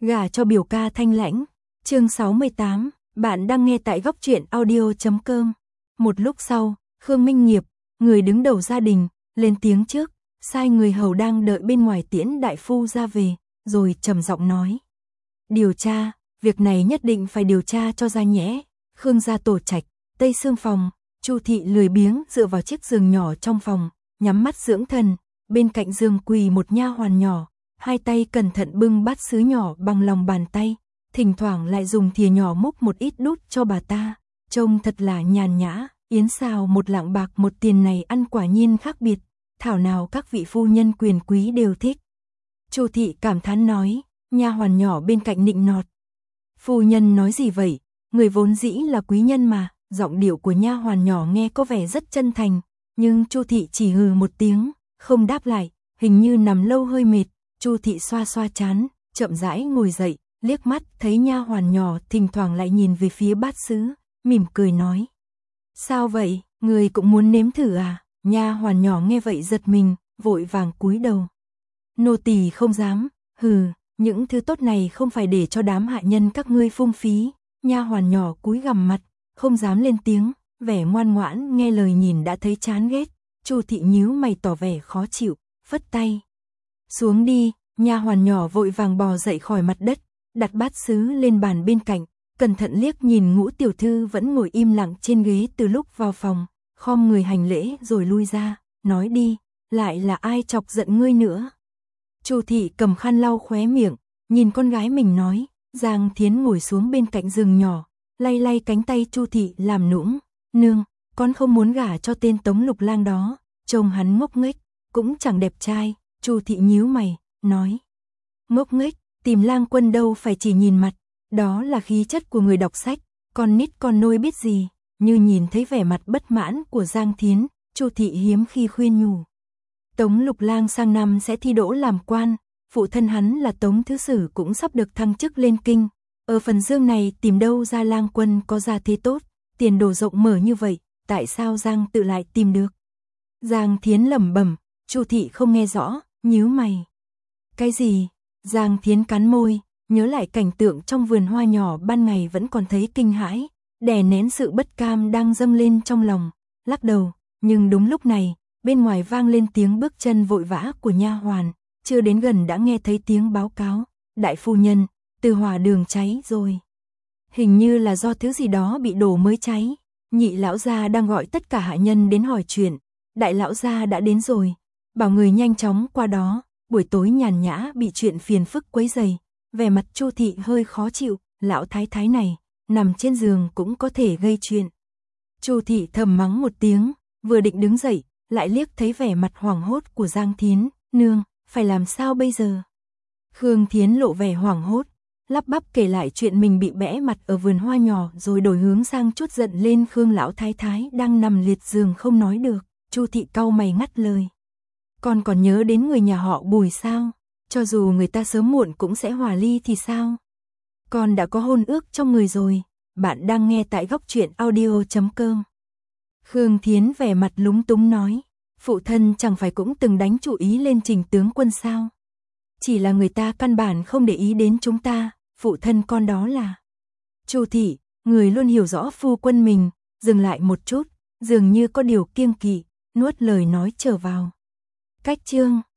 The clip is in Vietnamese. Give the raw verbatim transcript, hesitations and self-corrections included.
Gả cho biểu ca thanh lãnh. Chương sáu mươi tám, bạn đang nghe tại góc truyện audio chấm com. Một lúc sau, Khương Minh Nghiệp, người đứng đầu gia đình, lên tiếng trước, sai người hầu đang đợi bên ngoài tiễn đại phu ra về, rồi trầm giọng nói: "Điều tra, việc này nhất định phải điều tra cho ra nhẽ." Khương gia tổ trạch, Tây Sương phòng, Chu thị lười biếng dựa vào chiếc giường nhỏ trong phòng, nhắm mắt dưỡng thần, bên cạnh giường quỳ một nha hoàn nhỏ, hai tay cẩn thận bưng bát sứ nhỏ bằng lòng bàn tay, thỉnh thoảng lại dùng thìa nhỏ múc một ít đút cho bà ta, trông thật là nhàn nhã. Yến xào một lạng bạc một tiền này ăn quả nhiên khác biệt, thảo nào các vị phu nhân quyền quý đều thích. Chu thị cảm thán nói, nha hoàn nhỏ bên cạnh nịnh nọt: "Phu nhân nói gì vậy, người vốn dĩ là quý nhân mà." Giọng điệu của nha hoàn nhỏ nghe có vẻ rất chân thành, nhưng Chu thị chỉ hừ một tiếng, không đáp lại, hình như nằm lâu hơi mệt. Chu thị xoa xoa trán, chậm rãi ngồi dậy, liếc mắt thấy nha hoàn nhỏ thỉnh thoảng lại nhìn về phía bát sứ, mỉm cười nói: "Sao vậy, người cũng muốn nếm thử à?" Nha hoàn nhỏ nghe vậy giật mình, vội vàng cúi đầu: "Nô tỳ không dám." "Hừ, những thứ tốt này không phải để cho đám hạ nhân các ngươi phung phí." Nha hoàn nhỏ cúi gằm mặt, không dám lên tiếng, vẻ ngoan ngoãn nghe lời nhìn đã thấy chán ghét. Chu thị nhíu mày tỏ vẻ khó chịu, phất tay: "Xuống đi." Nha hoàn nhỏ vội vàng bò dậy khỏi mặt đất, đặt bát sứ lên bàn bên cạnh, cẩn thận liếc nhìn Ngũ tiểu thư vẫn ngồi im lặng trên ghế từ lúc vào phòng, khom người hành lễ rồi lui ra, nói: "Đi, lại là ai chọc giận ngươi nữa?" Chu thị cầm khăn lau khóe miệng, nhìn con gái mình nói. Giang Thiến ngồi xuống bên cạnh giường nhỏ, lay lay cánh tay Chu thị làm nũng: "Nương, con không muốn gả cho tên Tống Lục Lang đó, trông hắn ngốc nghếch, cũng chẳng đẹp trai." Chu thị nhíu mày, nói: "Ngốc nghếch, tìm Lang Quân đâu phải chỉ nhìn mặt, đó là khí chất của người đọc sách, con nít con nôi biết gì." Như nhìn thấy vẻ mặt bất mãn của Giang Thiến, Chu thị hiếm khi khuyên nhủ: "Tống Lục Lang sang năm sẽ thi đỗ làm quan, phụ thân hắn là Tống Thứ Sử cũng sắp được thăng chức lên kinh, ở phần dương này tìm đâu ra Lang Quân có gia thế tốt, tiền đồ rộng mở như vậy, tại sao Giang tự lại tìm được?" Giang Thiến lẩm bẩm. Chu thị không nghe rõ, nhíu mày: "Cái gì?" Giang Thiến cắn môi, nhớ lại cảnh tượng trong vườn hoa nhỏ ban ngày vẫn còn thấy kinh hãi, đè nén sự bất cam đang dâng lên trong lòng, lắc đầu. Nhưng đúng lúc này, bên ngoài vang lên tiếng bước chân vội vã của nha hoàn, chưa đến gần đã nghe thấy tiếng báo cáo: "Đại phu nhân, Từ Hòa đường cháy rồi." Hình như là do thứ gì đó bị đổ mới cháy. Nhị lão gia đang gọi tất cả hạ nhân đến hỏi chuyện. Đại lão gia đã đến rồi, bảo người nhanh chóng qua đó. Buổi tối nhàn nhã bị chuyện phiền phức quấy rầy, vẻ mặt Chu thị hơi khó chịu. Lão thái thái này, nằm trên giường cũng có thể gây chuyện. Chu thị thầm mắng một tiếng, vừa định đứng dậy, lại liếc thấy vẻ mặt hoảng hốt của Giang Thiến. "Nương, phải làm sao bây giờ?" Khương Thiến lộ vẻ hoảng hốt, lắp bắp kể lại chuyện mình bị bẽ mặt ở vườn hoa nhỏ, rồi đổi hướng sang chút giận lên Khương lão thái thái đang nằm liệt giường không nói được. Chu thị cau mày ngắt lời: "Con còn nhớ đến người nhà họ Bùi sao? Cho dù người ta sớm muộn cũng sẽ hòa ly thì sao? Con đã có hôn ước trong người rồi." Bạn đang nghe tại góc truyện audio chấm com. Khương Thiến vẻ mặt lúng túng nói: "Phụ thân chẳng phải cũng từng đánh chủ ý lên Trình tướng quân sao? Chỉ là người ta căn bản không để ý đến chúng ta, phụ thân con đó là..." Chu thị, người luôn hiểu rõ phu quân mình, dừng lại một chút, dường như có điều kiêng kỵ, nuốt lời nói trở vào. Cách chương